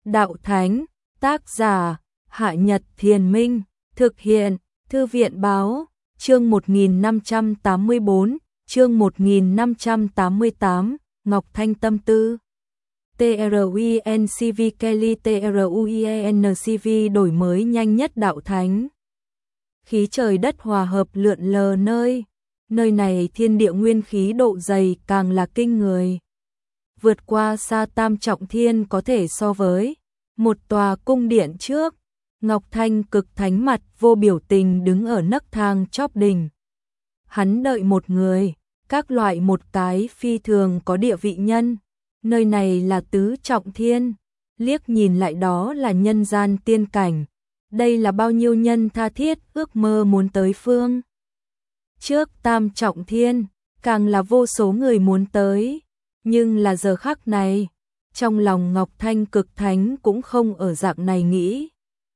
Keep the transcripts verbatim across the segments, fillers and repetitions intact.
đạo thánh, tác giả, Hạ Nhật Thiền Minh, thực hiện, Thư viện Báo, chương một nghìn năm trăm tám mươi bốn, chương một nghìn năm trăm tám mươi tám, Ngọc Thanh tâm tư. TRUINCV Kelly TRUIENCV đổi mới nhanh nhất đạo thánh. Khí trời đất hòa hợp lượn lờ nơi, nơi này thiên địa nguyên khí độ dày càng là kinh người. Vượt qua xa Tam Trọng Thiên có thể so với một tòa cung điện trước. Ngọc Thanh cực thánh mặt vô biểu tình đứng ở nấc thang chóp đỉnh. Hắn đợi một người, các loại một cái phi thường có địa vị nhân. Nơi này là tứ trọng thiên, liếc nhìn lại đó là nhân gian tiên cảnh. Đây là bao nhiêu nhân tha thiết ước mơ muốn tới phương. Trước Tam Trọng Thiên, càng là vô số người muốn tới. Nhưng là giờ khắc này, trong lòng Ngọc Thanh cực thánh cũng không ở dạng này nghĩ.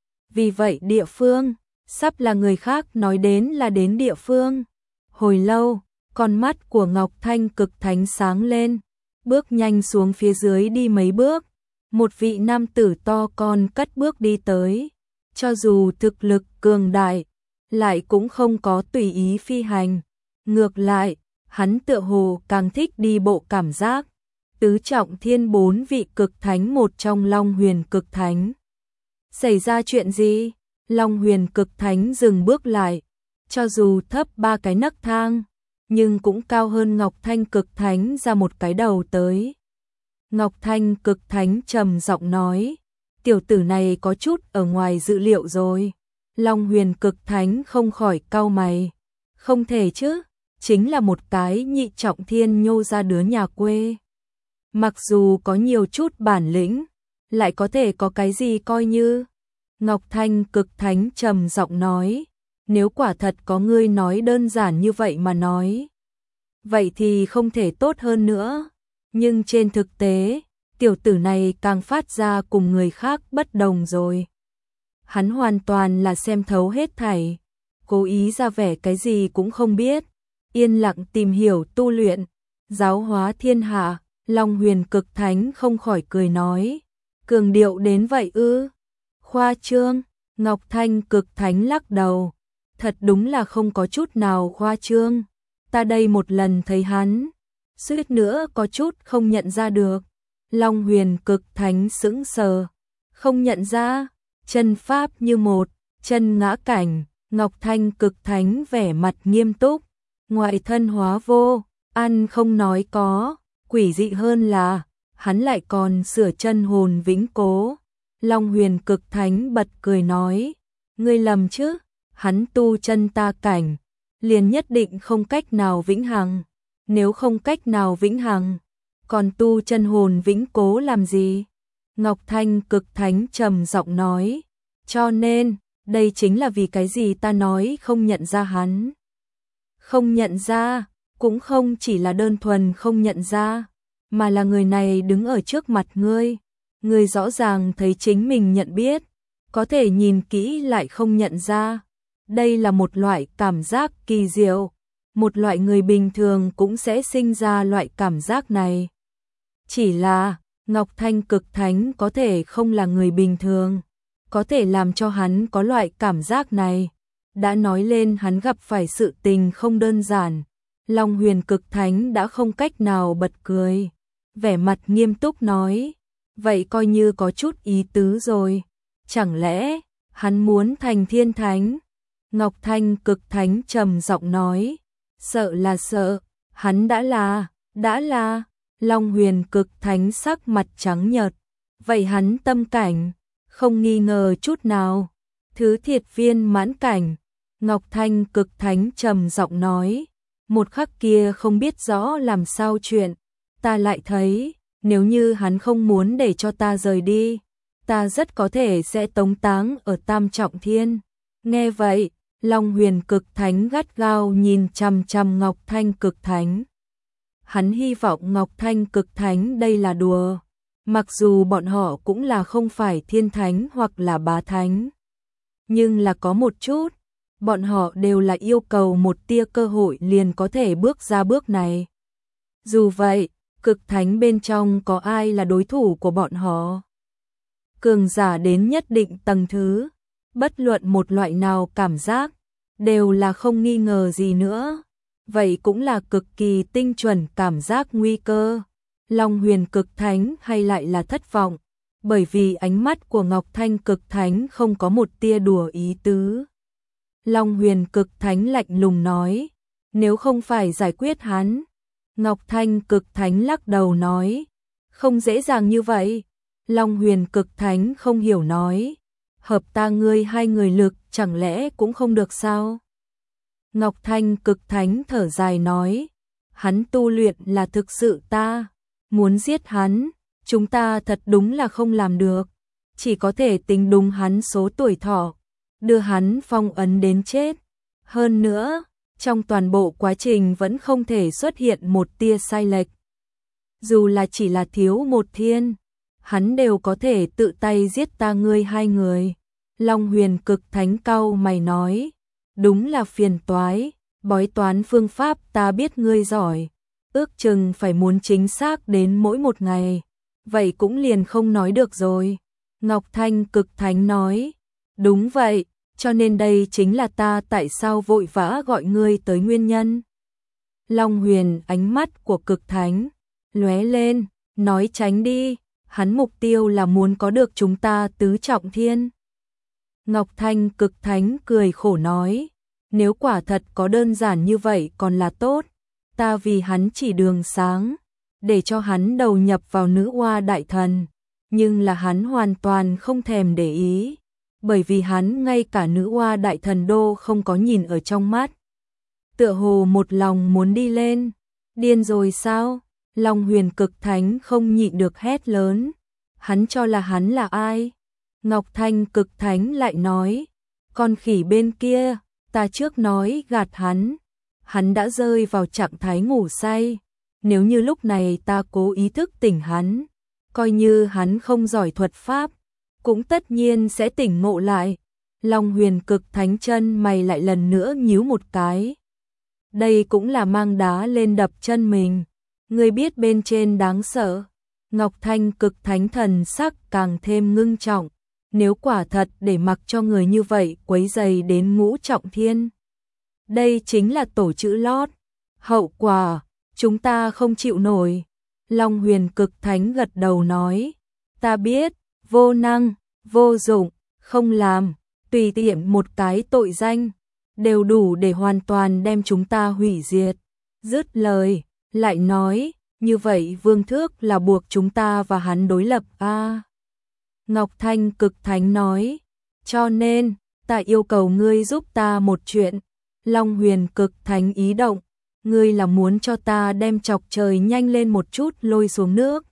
Vì vậy địa phương, sắp là người khác nói đến là đến địa phương. Hồi lâu, con mắt của Ngọc Thanh cực thánh sáng lên, bước nhanh xuống phía dưới đi mấy bước. Một vị nam tử to con cất bước đi tới. Cho dù thực lực cường đại, lại cũng không có tùy ý phi hành. Ngược lại, hắn tựa hồ càng thích đi bộ cảm giác. Tứ trọng thiên bốn vị cực thánh một trong Long Huyền cực thánh. Xảy ra chuyện gì? Long Huyền cực thánh dừng bước lại. Cho dù thấp ba cái nấc thang, nhưng cũng cao hơn Ngọc Thanh cực thánh ra một cái đầu tới. Ngọc Thanh cực thánh trầm giọng nói, tiểu tử này có chút ở ngoài dự liệu rồi. Long Huyền cực thánh không khỏi cau mày. Không thể chứ, chính là một cái nhị trọng thiên nhô ra đứa nhà quê. Mặc dù có nhiều chút bản lĩnh, lại có thể có cái gì coi như. Ngọc Thanh cực thánh trầm giọng nói, nếu quả thật có ngươi nói đơn giản như vậy mà nói, vậy thì không thể tốt hơn nữa. Nhưng trên thực tế, tiểu tử này càng phát ra cùng người khác bất đồng rồi. Hắn hoàn toàn là xem thấu hết thảy, cố ý ra vẻ cái gì cũng không biết, yên lặng tìm hiểu tu luyện, giáo hóa thiên hạ. Long Huyền cực thánh không khỏi cười nói, cường điệu đến vậy ư? Khoa trương. Ngọc Thanh cực thánh lắc đầu, thật đúng là không có chút nào khoa trương. Ta đây một lần thấy hắn, suýt nữa có chút không nhận ra được. Long Huyền cực thánh sững sờ, không nhận ra, chân pháp như một, chân ngã cảnh. Ngọc Thanh cực thánh vẻ mặt nghiêm túc, ngoại thân hóa vô, ăn không nói có. Quỷ dị hơn là, hắn lại còn sửa chân hồn vĩnh cố. Long Huyền cực thánh bật cười nói, ngươi lầm chứ, hắn tu chân ta cảnh, liền nhất định không cách nào vĩnh hằng. Nếu không cách nào vĩnh hằng, còn tu chân hồn vĩnh cố làm gì? Ngọc Thanh cực thánh trầm giọng nói, cho nên, đây chính là vì cái gì ta nói không nhận ra hắn. Không nhận ra, cũng không chỉ là đơn thuần không nhận ra, mà là người này đứng ở trước mặt ngươi, ngươi rõ ràng thấy chính mình nhận biết, có thể nhìn kỹ lại không nhận ra. Đây là một loại cảm giác kỳ diệu, một loại người bình thường cũng sẽ sinh ra loại cảm giác này. Chỉ là, Ngọc Thanh cực thánh có thể không là người bình thường, có thể làm cho hắn có loại cảm giác này. Đã nói lên hắn gặp phải sự tình không đơn giản. Long Huyền cực thánh đã không cách nào bật cười, vẻ mặt nghiêm túc nói, vậy coi như có chút ý tứ rồi. Chẳng lẽ hắn muốn thành thiên thánh? Ngọc Thanh cực thánh trầm giọng nói, sợ là sợ, hắn đã là, đã là. Long Huyền cực thánh sắc mặt trắng nhợt, vậy hắn tâm cảnh, không nghi ngờ chút nào, thứ thiệt viên mãn cảnh. Ngọc Thanh cực thánh trầm giọng nói, một khắc kia không biết rõ làm sao chuyện, ta lại thấy, nếu như hắn không muốn để cho ta rời đi, ta rất có thể sẽ tống táng ở Tam Trọng Thiên. Nghe vậy, Long Huyền cực thánh gắt gao nhìn chằm chằm Ngọc Thanh cực thánh. Hắn hy vọng Ngọc Thanh cực thánh đây là đùa, mặc dù bọn họ cũng là không phải thiên thánh hoặc là bá thánh. Nhưng là có một chút, bọn họ đều là yêu cầu một tia cơ hội liền có thể bước ra bước này. Dù vậy, cực thánh bên trong có ai là đối thủ của bọn họ? cường giả đến nhất định tầng thứ, bất luận một loại nào cảm giác, đều là không nghi ngờ gì nữa. Vậy cũng là cực kỳ tinh chuẩn cảm giác nguy cơ. Long Huyền Cực Thánh hay lại là thất vọng, bởi vì ánh mắt của Ngọc Thanh Cực Thánh không có một tia đùa ý tứ. Long Huyền Cực Thánh lạnh lùng nói, nếu không phải giải quyết hắn. Ngọc Thanh Cực Thánh lắc đầu nói, không dễ dàng như vậy. Long Huyền Cực Thánh không hiểu nói, hợp ta ngươi hai người lực chẳng lẽ cũng không được sao? Ngọc Thanh Cực Thánh thở dài nói, hắn tu luyện là thực sự ta, muốn giết hắn, chúng ta thật đúng là không làm được, chỉ có thể tính đúng hắn số tuổi thọ, đưa hắn phong ấn đến chết. Hơn nữa, trong toàn bộ quá trình vẫn không thể xuất hiện một tia sai lệch. Dù là chỉ là thiếu một thiên, hắn đều có thể tự tay giết ta ngươi hai người. Long Huyền Cực Thánh cau mày nói, đúng là phiền toái, bói toán phương pháp ta biết ngươi giỏi, ước chừng phải muốn chính xác đến mỗi một ngày, vậy cũng liền không nói được rồi. Ngọc Thanh Cực Thánh nói, đúng vậy, cho nên đây chính là ta tại sao vội vã gọi ngươi tới nguyên nhân. Long Huyền ánh mắt của Cực Thánh lóe lên, nói tránh đi, hắn mục tiêu là muốn có được chúng ta tứ trọng thiên. Ngọc Thanh Cực Thánh cười khổ nói, nếu quả thật có đơn giản như vậy còn là tốt, ta vì hắn chỉ đường sáng, để cho hắn đầu nhập vào nữ oa đại thần, nhưng là hắn hoàn toàn không thèm để ý, bởi vì hắn ngay cả nữ oa đại thần đô không có nhìn ở trong mắt. Tựa hồ một lòng muốn đi lên, điên rồi sao? Long Huyền Cực Thánh không nhịn được hét lớn, hắn cho là hắn là ai? Ngọc Thanh Cực Thánh lại nói, con khỉ bên kia, ta trước nói gạt hắn, hắn đã rơi vào trạng thái ngủ say, nếu như lúc này ta cố ý thức tỉnh hắn, coi như hắn không giỏi thuật pháp, cũng tất nhiên sẽ tỉnh ngộ lại. Long Huyền Cực Thánh chân mày lại lần nữa nhíu một cái. Đây cũng là mang đá lên đập chân mình, người biết bên trên đáng sợ. Ngọc Thanh Cực Thánh thần sắc càng thêm ngưng trọng, nếu quả thật để mặc cho người như vậy quấy rầy đến ngũ trọng thiên, đây chính là tổ chữ lót, hậu quả chúng ta không chịu nổi. Long Huyền Cực Thánh gật đầu nói, ta biết, vô năng, vô dụng, không làm, tùy tiện một cái tội danh, đều đủ để hoàn toàn đem chúng ta hủy diệt. Dứt lời, lại nói, như vậy Vương Thước là buộc chúng ta và hắn đối lập a. À, Ngọc Thanh Cực Thánh nói, cho nên, ta yêu cầu ngươi giúp ta một chuyện. Long Huyền Cực Thánh ý động, ngươi là muốn cho ta đem chọc trời nhanh lên một chút lôi xuống nước.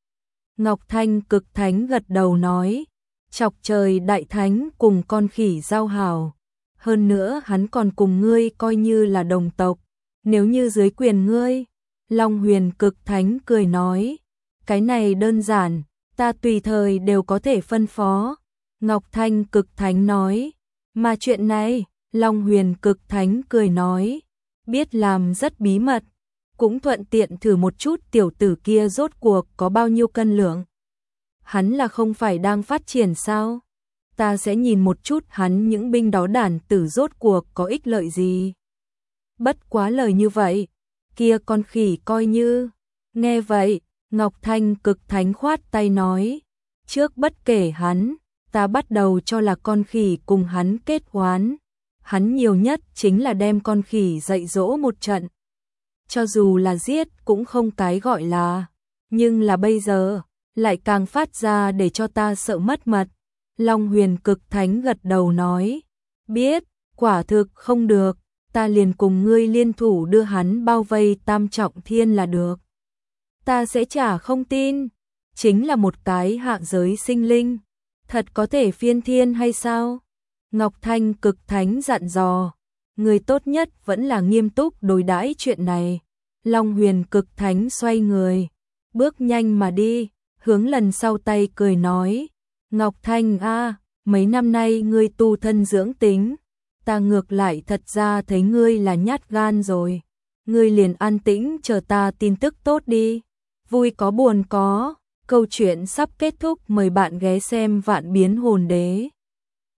Ngọc Thanh Cực Thánh gật đầu nói, chọc trời đại thánh cùng con khỉ giao hảo, hơn nữa hắn còn cùng ngươi coi như là đồng tộc, nếu như dưới quyền ngươi. Long Huyền Cực Thánh cười nói, cái này đơn giản, ta tùy thời đều có thể phân phó. Ngọc Thanh Cực Thánh nói, mà chuyện này, Long Huyền Cực Thánh cười nói, biết làm rất bí mật, cũng thuận tiện thử một chút tiểu tử kia rốt cuộc có bao nhiêu cân lượng. Hắn là không phải đang phát triển sao? Ta sẽ nhìn một chút hắn những binh đó đản tử rốt cuộc có ích lợi gì. Bất quá lời như vậy, kia con khỉ coi như. Nghe vậy, Ngọc Thanh Cực Thánh khoát tay nói, trước bất kể hắn, ta bắt đầu cho là con khỉ cùng hắn kết oán. Hắn nhiều nhất chính là đem con khỉ dạy dỗ một trận. Cho dù là giết cũng không cái gọi là, nhưng là bây giờ, lại càng phát ra để cho ta sợ mất mật. Long Huyền Cực Thánh gật đầu nói, biết, quả thực không được, ta liền cùng ngươi liên thủ đưa hắn bao vây tam trọng thiên là được. Ta sẽ chả không tin, chính là một cái hạ giới sinh linh, thật có thể phiên thiên hay sao? Ngọc Thanh Cực Thánh dặn dò, người tốt nhất vẫn là nghiêm túc đối đãi chuyện này. Long Huyền Cực Thánh xoay người, bước nhanh mà đi, hướng lần sau tay cười nói, Ngọc Thanh a, mấy năm nay ngươi tu thân dưỡng tính, ta ngược lại thật ra thấy ngươi là nhát gan rồi, ngươi liền an tĩnh chờ ta tin tức tốt đi, vui có buồn có. Câu chuyện sắp kết thúc, mời bạn ghé xem Vạn Biến Hồn Đế.